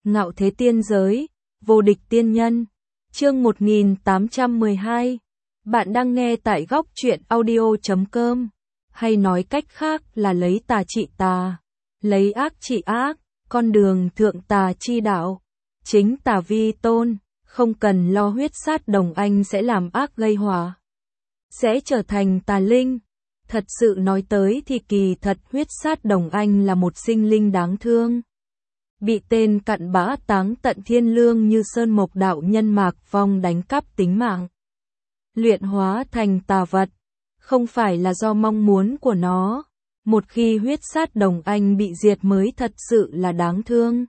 Ngạo thế tiên giới, vô địch tiên nhân. Chương 1812. Bạn đang nghe tại góc truyện audio.com. Hay nói cách khác là lấy tà trị tà, lấy ác trị ác, con đường thượng tà chi đạo. Chính tà vi tôn, không cần lo huyết sát đồng anh sẽ làm ác gây họa, sẽ trở thành tà linh. Thật sự nói tới thì kỳ thật huyết sát đồng anh là một sinh linh đáng thương. Bị tên cặn bã táng tận thiên lương như Sơn Mộc đạo nhân Mạc Phong đánh cắp tính mạng, luyện hóa thành tà vật, không phải là do mong muốn của nó. Một khi huyết sát đồng anh bị diệt mới thật sự là đáng thương.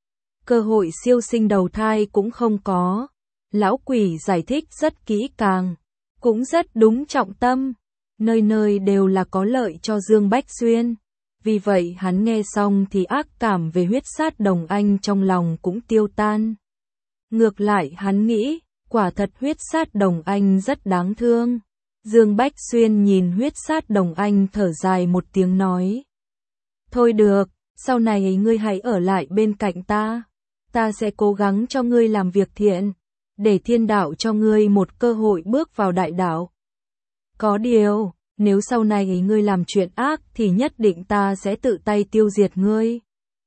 Cơ hội siêu sinh đầu thai cũng không có. Lão quỷ giải thích rất kỹ càng, cũng rất đúng trọng tâm, nơi nơi đều là có lợi cho Dương Bách Xuyên. Vì vậy hắn nghe xong thì ác cảm về huyết sát đồng anh trong lòng cũng tiêu tan. Ngược lại hắn nghĩ, quả thật huyết sát đồng anh rất đáng thương. Dương Bách Xuyên nhìn huyết sát đồng anh thở dài một tiếng nói. Thôi được, sau này ngươi hãy ở lại bên cạnh ta. Ta sẽ cố gắng cho ngươi làm việc thiện, để thiên đạo cho ngươi một cơ hội bước vào đại đạo. Có điều, nếu sau này ngươi làm chuyện ác thì nhất định ta sẽ tự tay tiêu diệt ngươi.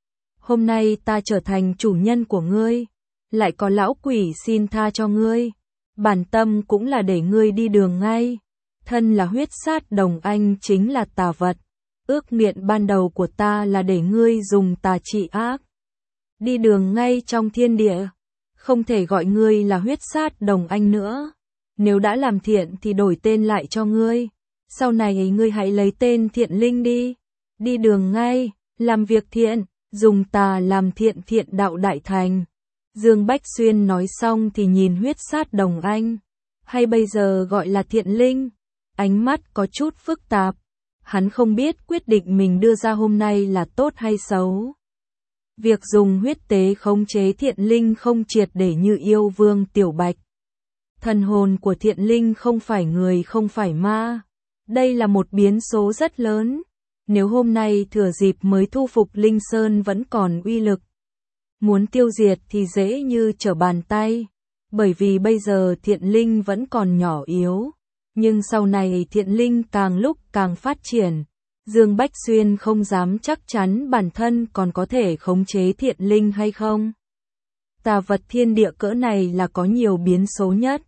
Hôm nay ta trở thành chủ nhân của ngươi, lại có lão quỷ xin tha cho ngươi. Bản tâm cũng là để ngươi đi đường ngay. Thân là huyết sát đồng anh chính là tà vật. Ước nguyện ban đầu của ta là để ngươi dùng tà trị ác, đi đường ngay trong thiên địa. Không thể gọi ngươi là huyết sát đồng anh nữa. Nếu đã làm thiện thì đổi tên lại cho ngươi. Sau này ngươi hãy lấy tên Thiện Linh đi. Đi đường ngay, làm việc thiện, dùng tà làm thiện, thiện đạo đại thành. Dương Bách Xuyên nói xong thì nhìn huyết sát đồng anh, hay bây giờ gọi là Thiện Linh, ánh mắt có chút phức tạp. Hắn không biết quyết định mình đưa ra hôm nay là tốt hay xấu. Việc dùng huyết tế khống chế Thiện Linh không triệt để như yêu vương Tiểu Bạch. Thần hồn của Thiện Linh không phải người không phải ma. Đây là một biến số rất lớn. Nếu hôm nay thừa dịp mới thu phục Linh Sơn vẫn còn uy lực, muốn tiêu diệt thì dễ như trở bàn tay. Bởi vì bây giờ Thiện Linh vẫn còn nhỏ yếu. Nhưng sau này Thiện Linh càng lúc càng phát triển. Dương Bách Xuyên không dám chắc chắn bản thân còn có thể khống chế Thiện Linh hay không. Tà vật thiên địa cỡ này là có nhiều biến số nhất.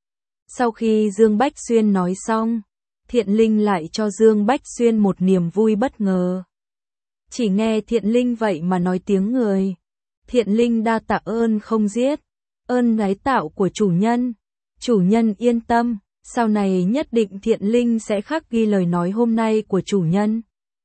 Sau khi Dương Bách Xuyên nói xong, Thiện Linh lại cho Dương Bách Xuyên một niềm vui bất ngờ. Chỉ nghe Thiện Linh vậy mà nói tiếng người. Thiện Linh đa tạ ơn không giết, ơn gái tạo của chủ nhân. Chủ nhân yên tâm, sau này nhất định Thiện Linh sẽ khắc ghi lời nói hôm nay của chủ nhân.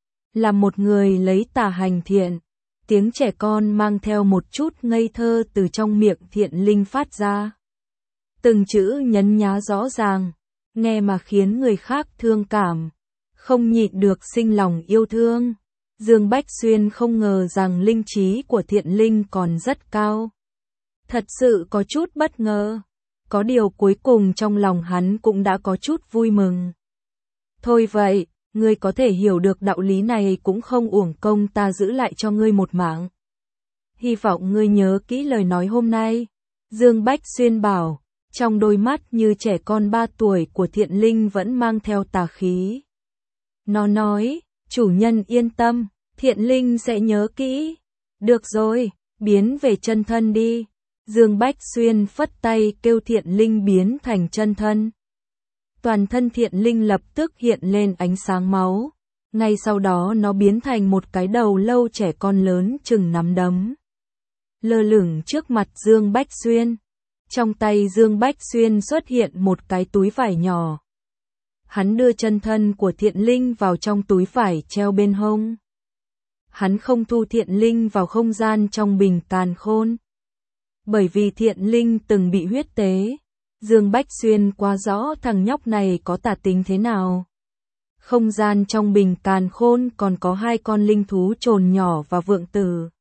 Là một người lấy tà hành thiện. Tiếng trẻ con mang theo một chút ngây thơ từ trong miệng Thiện Linh phát ra. Từng chữ nhấn nhá rõ ràng, nghe mà khiến người khác thương cảm, không nhịn được sinh lòng yêu thương. Dương Bách Xuyên không ngờ rằng linh trí của Thiện Linh còn rất cao. Thật sự có chút bất ngờ. Có điều cuối cùng trong lòng hắn cũng đã có chút vui mừng. Thôi vậy, ngươi có thể hiểu được đạo lý này cũng không uổng công ta giữ lại cho ngươi một mạng. Hy vọng ngươi nhớ kỹ lời nói hôm nay. Dương Bách Xuyên bảo, trong đôi mắt như trẻ con 3 tuổi của Thiện Linh vẫn mang theo tà khí. Nó nói, chủ nhân yên tâm, Thiện Linh sẽ nhớ kỹ. Được rồi, biến về chân thân đi. Dương Bách Xuyên phất tay kêu Thiện Linh biến thành chân thân. Toàn thân Thiện Linh lập tức hiện lên ánh sáng máu. Ngay sau đó nó biến thành một cái đầu lâu trẻ con lớn chừng nắm đấm, lơ lửng trước mặt Dương Bách Xuyên. Trong tay Dương Bách Xuyên xuất hiện một cái túi vải nhỏ. Hắn đưa chân thân của Thiện Linh vào trong túi vải treo bên hông. Hắn không thu Thiện Linh vào không gian trong bình càn khôn. Bởi vì Thiện Linh từng bị huyết tế. Dương Bách Xuyên quá rõ thằng nhóc này có tà tính thế nào. Không gian trong bình càn khôn còn có 2 con linh thú trồn nhỏ và vượng tử.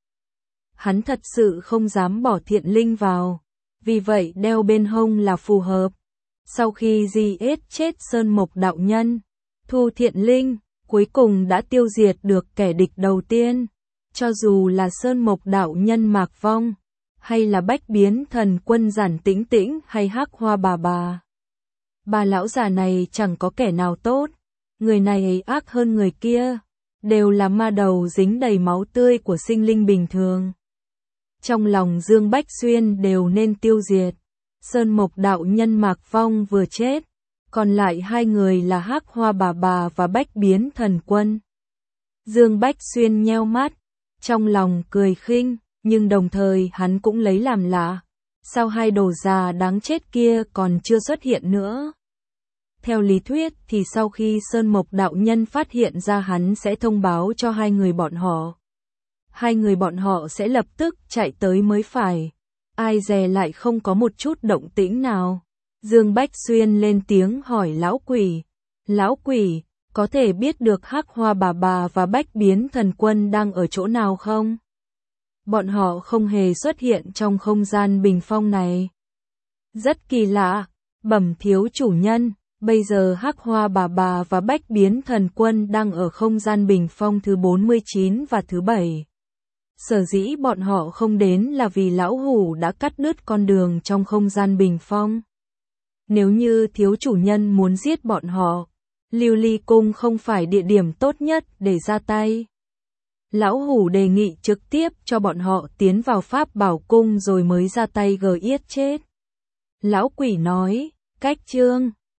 Hắn thật sự không dám bỏ Thiện Linh vào. Vì vậy đeo bên hông là phù hợp. Sau khi giết chết Sơn Mộc đạo nhân, thu Thiện Linh, cuối cùng đã tiêu diệt được kẻ địch đầu tiên. Cho dù là Sơn Mộc đạo nhân Mạc Vong, hay là Bách Biến Thần Quân Giản Tĩnh Tĩnh hay Hắc Hoa bà bà. Bà lão già này chẳng có kẻ nào tốt, người này ác hơn người kia, đều là ma đầu dính đầy máu tươi của sinh linh bình thường. Trong lòng Dương Bách Xuyên đều nên tiêu diệt. Sơn Mộc đạo nhân Mạc Vong vừa chết, còn lại hai người là Hắc Hoa bà bà và Bách Biến Thần Quân. Dương Bách Xuyên nheo mắt, trong lòng cười khinh, nhưng đồng thời hắn cũng lấy làm lạ. Sao hai đồ già đáng chết kia còn chưa xuất hiện nữa? Theo lý thuyết thì sau khi Sơn Mộc đạo nhân phát hiện ra hắn sẽ thông báo cho hai người bọn họ. Hai người bọn họ sẽ lập tức chạy tới mới phải. Ai dè lại không có một chút động tĩnh nào. Dương Bách Xuyên lên tiếng hỏi lão quỷ. Lão quỷ, có thể biết được Hắc Hoa bà bà và Bách Biến Thần Quân đang ở chỗ nào không? Bọn họ không hề xuất hiện trong không gian bình phong này. Rất kỳ lạ, bẩm thiếu chủ nhân, bây giờ Hắc Hoa bà bà và Bách Biến Thần Quân đang ở không gian bình phong thứ 49 và thứ 7. Sở dĩ bọn họ không đến là vì lão hủ đã cắt đứt con đường trong không gian bình phong. Nếu như thiếu chủ nhân muốn giết bọn họ, Lưu Ly Cung không phải địa điểm tốt nhất để ra tay. Lão hủ đề nghị trực tiếp cho bọn họ tiến vào Pháp Bảo Cung rồi mới ra tay giết chết. Lão quỷ nói, cách chương